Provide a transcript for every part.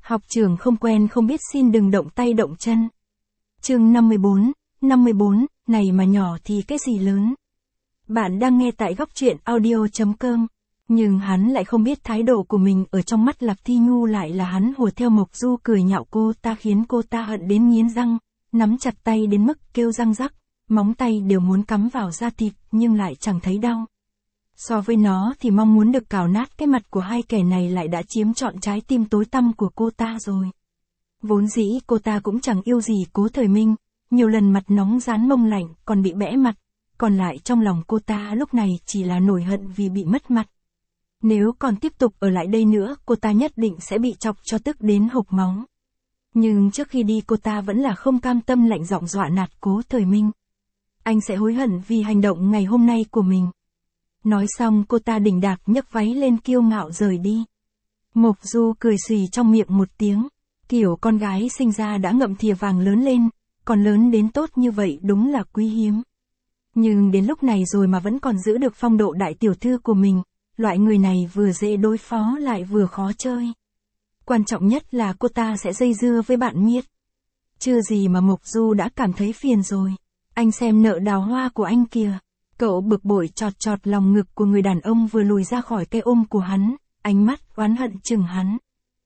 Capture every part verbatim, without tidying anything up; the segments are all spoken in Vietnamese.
Học trưởng không quen không biết xin đừng động tay động chân. Chương năm mươi bốn, năm mươi bốn, này mà nhỏ thì cái gì lớn. Bạn đang nghe tại góc truyện audio chấm com. Nhưng hắn lại không biết thái độ của mình ở trong mắt Lạc Thi Nhu lại là hắn hùa theo Mộc Du cười nhạo cô ta khiến cô ta hận đến nghiến răng, nắm chặt tay đến mức kêu răng rắc, móng tay đều muốn cắm vào da thịt nhưng lại chẳng thấy đau. So với nó thì mong muốn được cào nát cái mặt của hai kẻ này lại đã chiếm trọn trái tim tối tăm của cô ta rồi. Vốn dĩ cô ta cũng chẳng yêu gì Cố Thời Minh, nhiều lần mặt nóng rán mông lạnh còn bị bẽ mặt, còn lại trong lòng cô ta lúc này chỉ là nổi hận vì bị mất mặt. Nếu còn tiếp tục ở lại đây nữa cô ta nhất định sẽ bị chọc cho tức đến hộc máu. Nhưng trước khi đi cô ta vẫn là không cam tâm lạnh giọng dọa nạt Cố Thời Minh. Anh sẽ hối hận vì hành động ngày hôm nay của mình. Nói xong cô ta đỉnh đạc nhấc váy lên kiêu ngạo rời đi. Mộc Du cười xùy trong miệng một tiếng, kiểu con gái sinh ra đã ngậm thìa vàng lớn lên, còn lớn đến tốt như vậy đúng là quý hiếm. Nhưng đến lúc này rồi mà vẫn còn giữ được phong độ đại tiểu thư của mình, loại người này vừa dễ đối phó lại vừa khó chơi. Quan trọng nhất là cô ta sẽ dây dưa với bạn Miết. Chưa gì mà Mộc Du đã cảm thấy phiền rồi. Anh xem nợ đào hoa của anh kìa. Cậu bực bội chọt chọt lòng ngực của người đàn ông vừa lùi ra khỏi cái ôm của hắn, ánh mắt oán hận chừng hắn.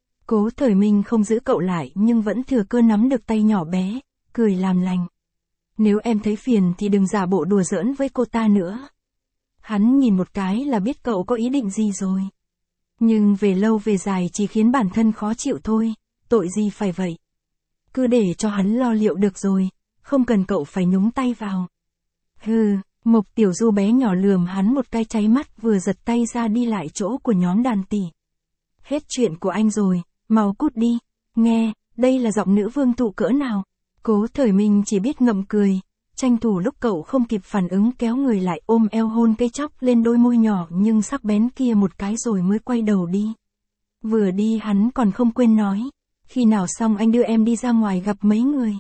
Cố Thời Minh không giữ cậu lại nhưng vẫn thừa cơ nắm được tay nhỏ bé, cười làm lành. Nếu em thấy phiền thì đừng giả bộ đùa giỡn với cô ta nữa. Hắn nhìn một cái là biết cậu có ý định gì rồi. Nhưng về lâu về dài chỉ khiến bản thân khó chịu thôi, tội gì phải vậy. Cứ để cho hắn lo liệu được rồi, không cần cậu phải nhúng tay vào. Hừ. Mộc Tiểu Du bé nhỏ lườm hắn một cái cháy mắt vừa giật tay ra đi lại chỗ của nhóm đàn tỷ. Hết chuyện của anh rồi, mau cút đi. Nghe, đây là giọng nữ vương thụ cỡ nào. Cố Thời Minh chỉ biết ngậm cười, tranh thủ lúc cậu không kịp phản ứng kéo người lại ôm eo hôn cây chóc lên đôi môi nhỏ nhưng sắc bén kia một cái rồi mới quay đầu đi. Vừa đi hắn còn không quên nói, khi nào xong anh đưa em đi ra ngoài gặp mấy người.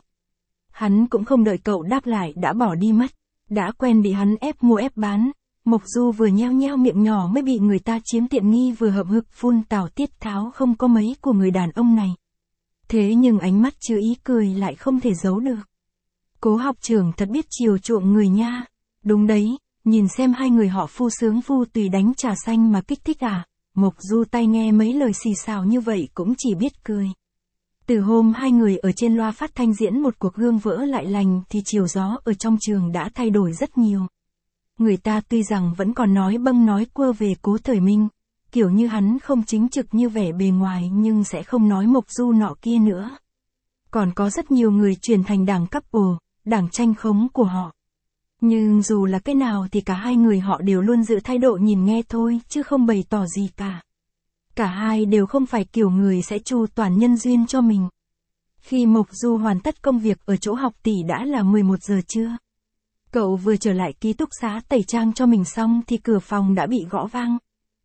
Hắn cũng không đợi cậu đáp lại đã bỏ đi mất. Đã quen bị hắn ép mua ép bán, Mộc Du vừa nheo nheo miệng nhỏ mới bị người ta chiếm tiện nghi vừa hậm hực phun tào tiết tháo không có mấy của người đàn ông này. Thế nhưng ánh mắt chứa ý cười lại không thể giấu được. Cố học trưởng thật biết chiều chuộng người nha. Đúng đấy, nhìn xem hai người họ phu sướng phu tùy đánh trà xanh mà kích thích à. Mộc Du tai nghe mấy lời xì xào như vậy cũng chỉ biết cười. Từ hôm hai người ở trên loa phát thanh diễn một cuộc gương vỡ lại lành thì chiều gió ở trong trường đã thay đổi rất nhiều. Người ta tuy rằng vẫn còn nói bâng nói quơ về Cố Thời Minh, kiểu như hắn không chính trực như vẻ bề ngoài nhưng sẽ không nói Mộc Du nọ kia nữa. Còn có rất nhiều người chuyển thành đảng couple, đảng tranh khống của họ. Nhưng dù là cái nào thì cả hai người họ đều luôn giữ thái độ nhìn nghe thôi chứ không bày tỏ gì cả. Cả hai đều không phải kiểu người sẽ chu toàn nhân duyên cho mình. Khi Mộc Du hoàn tất công việc ở chỗ học tỷ đã là mười một giờ trưa. Cậu vừa trở lại ký túc xá tẩy trang cho mình xong thì cửa phòng đã bị gõ vang.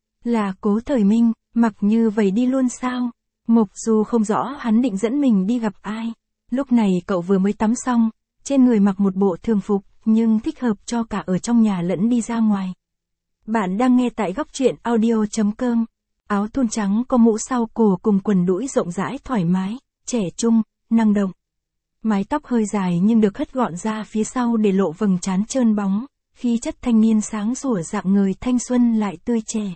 Là Cố Thời Minh, mặc như vậy đi luôn sao? Mộc Du không rõ hắn định dẫn mình đi gặp ai. Lúc này cậu vừa mới tắm xong, trên người mặc một bộ thường phục, nhưng thích hợp cho cả ở trong nhà lẫn đi ra ngoài. Bạn đang nghe tại góc truyện audio chấm com. Áo thun trắng có mũ sau cổ cùng quần đũi rộng rãi thoải mái, trẻ trung, năng động. Mái tóc hơi dài nhưng được hất gọn ra phía sau để lộ vầng trán trơn bóng, khí chất thanh niên sáng sủa dạng người thanh xuân lại tươi trẻ.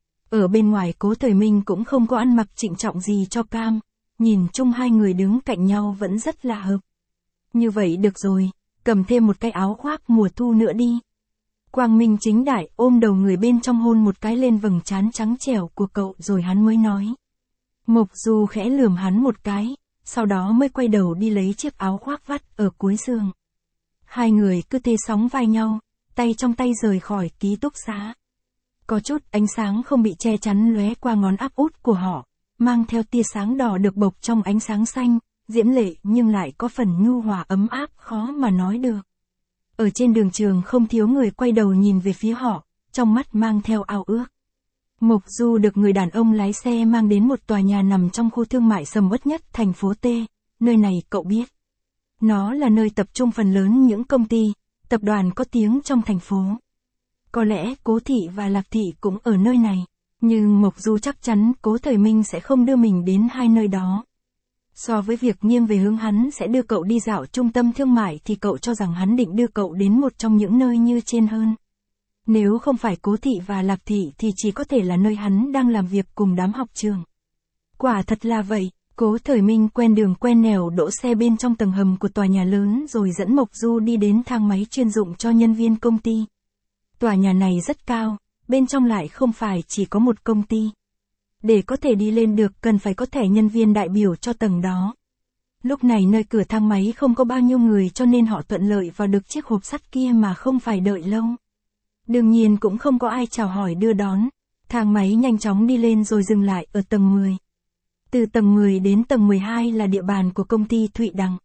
Ở bên ngoài Cố Thời Minh cũng không có ăn mặc trịnh trọng gì cho cam, nhìn chung hai người đứng cạnh nhau vẫn rất là hợp. Như vậy được rồi, cầm thêm một cái áo khoác mùa thu nữa đi. Quang minh chính đại ôm đầu người bên trong hôn một cái lên vầng trán trắng trẻo của cậu rồi hắn mới nói. Mộc Du khẽ lườm hắn một cái, sau đó mới quay đầu đi lấy chiếc áo khoác vắt ở cuối giường. Hai người cứ tê sóng vai nhau, tay trong tay rời khỏi ký túc xá. Có chút ánh sáng không bị che chắn lóe qua ngón áp út của họ, mang theo tia sáng đỏ được bộc trong ánh sáng xanh, diễm lệ nhưng lại có phần nhu hòa ấm áp khó mà nói được. Ở trên đường trường không thiếu người quay đầu nhìn về phía họ, trong mắt mang theo ao ước. Mộc Du được người đàn ông lái xe mang đến một tòa nhà nằm trong khu thương mại sầm uất nhất thành phố T, nơi này cậu biết. Nó là nơi tập trung phần lớn những công ty, tập đoàn có tiếng trong thành phố. Có lẽ Cố Thị và Lạc Thị cũng ở nơi này. Nhưng Mộc Du chắc chắn Cố Thời Minh sẽ không đưa mình đến hai nơi đó. So với việc nghiêng về hướng hắn sẽ đưa cậu đi dạo trung tâm thương mại thì cậu cho rằng hắn định đưa cậu đến một trong những nơi như trên hơn. Nếu không phải Cố Thị và Lạc Thị thì chỉ có thể là nơi hắn đang làm việc cùng đám học trường. Quả thật là vậy, Cố Thời Minh quen đường quen nẻo đỗ xe bên trong tầng hầm của tòa nhà lớn rồi dẫn Mộc Du đi đến thang máy chuyên dụng cho nhân viên công ty. Tòa nhà này rất cao, bên trong lại không phải chỉ có một công ty. Để có thể đi lên được cần phải có thẻ nhân viên đại biểu cho tầng đó. Lúc này nơi cửa thang máy không có bao nhiêu người cho nên họ thuận lợi vào được chiếc hộp sắt kia mà không phải đợi lâu. Đương nhiên cũng không có ai chào hỏi đưa đón. Thang máy nhanh chóng đi lên rồi dừng lại ở tầng mười. Từ tầng mười đến tầng mười hai là địa bàn của công ty Thụy Đằng.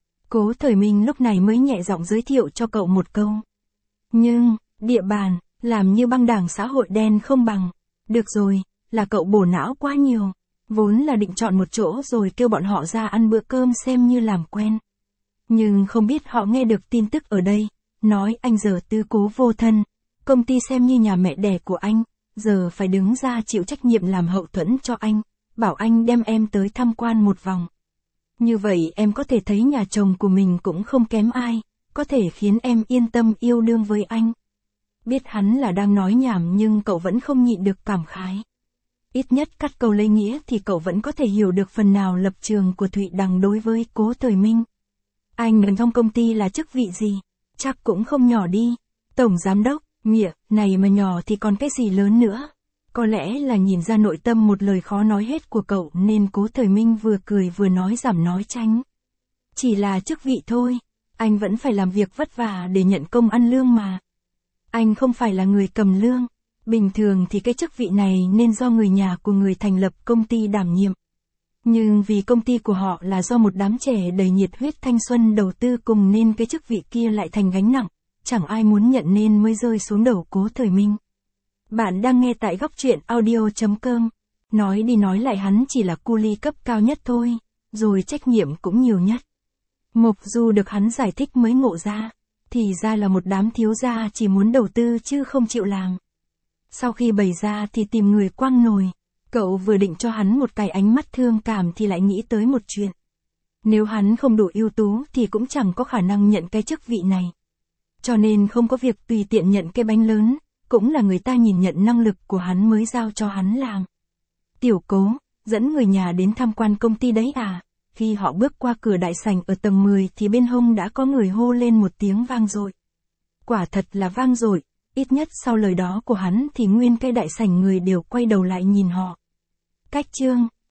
Cố Thời Minh lúc này mới nhẹ giọng giới thiệu cho cậu một câu. Nhưng, địa bàn, làm như băng đảng xã hội đen không bằng. Được rồi, là cậu bổ não quá nhiều. Vốn là định chọn một chỗ rồi kêu bọn họ ra ăn bữa cơm xem như làm quen. Nhưng không biết họ nghe được tin tức ở đây, nói anh giờ tư cố vô thân, công ty xem như nhà mẹ đẻ của anh, giờ phải đứng ra chịu trách nhiệm làm hậu thuẫn cho anh, bảo anh đem em tới tham quan một vòng. Như vậy em có thể thấy nhà chồng của mình cũng không kém ai, có thể khiến em yên tâm yêu đương với anh. Biết hắn là đang nói nhảm nhưng cậu vẫn không nhịn được cảm khái. Ít nhất cắt câu lấy nghĩa thì cậu vẫn có thể hiểu được phần nào lập trường của Thụy Đằng đối với Cố Thời Minh. Anh ở trong công ty là chức vị gì? Chắc cũng không nhỏ đi. Tổng giám đốc, nghĩa, này mà nhỏ thì còn cái gì lớn nữa. Có lẽ là nhìn ra nội tâm một lời khó nói hết của cậu nên Cố Thời Minh vừa cười vừa nói giảm nói tránh. Chỉ là chức vị thôi, anh vẫn phải làm việc vất vả để nhận công ăn lương mà. Anh không phải là người cầm lương. Bình thường thì cái chức vị này nên do người nhà của người thành lập công ty đảm nhiệm. Nhưng vì công ty của họ là do một đám trẻ đầy nhiệt huyết thanh xuân đầu tư cùng nên cái chức vị kia lại thành gánh nặng, chẳng ai muốn nhận nên mới rơi xuống đầu Cố Thời Minh. Bạn đang nghe tại góc truyện audio chấm com. Nói đi nói lại hắn chỉ là cu li cấp cao nhất thôi, rồi trách nhiệm cũng nhiều nhất. Mộc Du được hắn giải thích mới ngộ ra, thì ra là một đám thiếu gia chỉ muốn đầu tư chứ không chịu làm. Sau khi bày ra thì tìm người quăng nồi, cậu vừa định cho hắn một cái ánh mắt thương cảm thì lại nghĩ tới một chuyện. Nếu hắn không đủ ưu tú thì cũng chẳng có khả năng nhận cái chức vị này. Cho nên không có việc tùy tiện nhận cái bánh lớn, cũng là người ta nhìn nhận năng lực của hắn mới giao cho hắn làm. Tiểu Cố, dẫn người nhà đến tham quan công ty đấy à? Khi họ bước qua cửa đại sảnh ở tầng mười thì bên hông đã có người hô lên một tiếng vang dội. Quả thật là vang dội. Ít nhất sau lời đó của hắn thì nguyên cái đại sảnh người đều quay đầu lại nhìn họ. Cách chương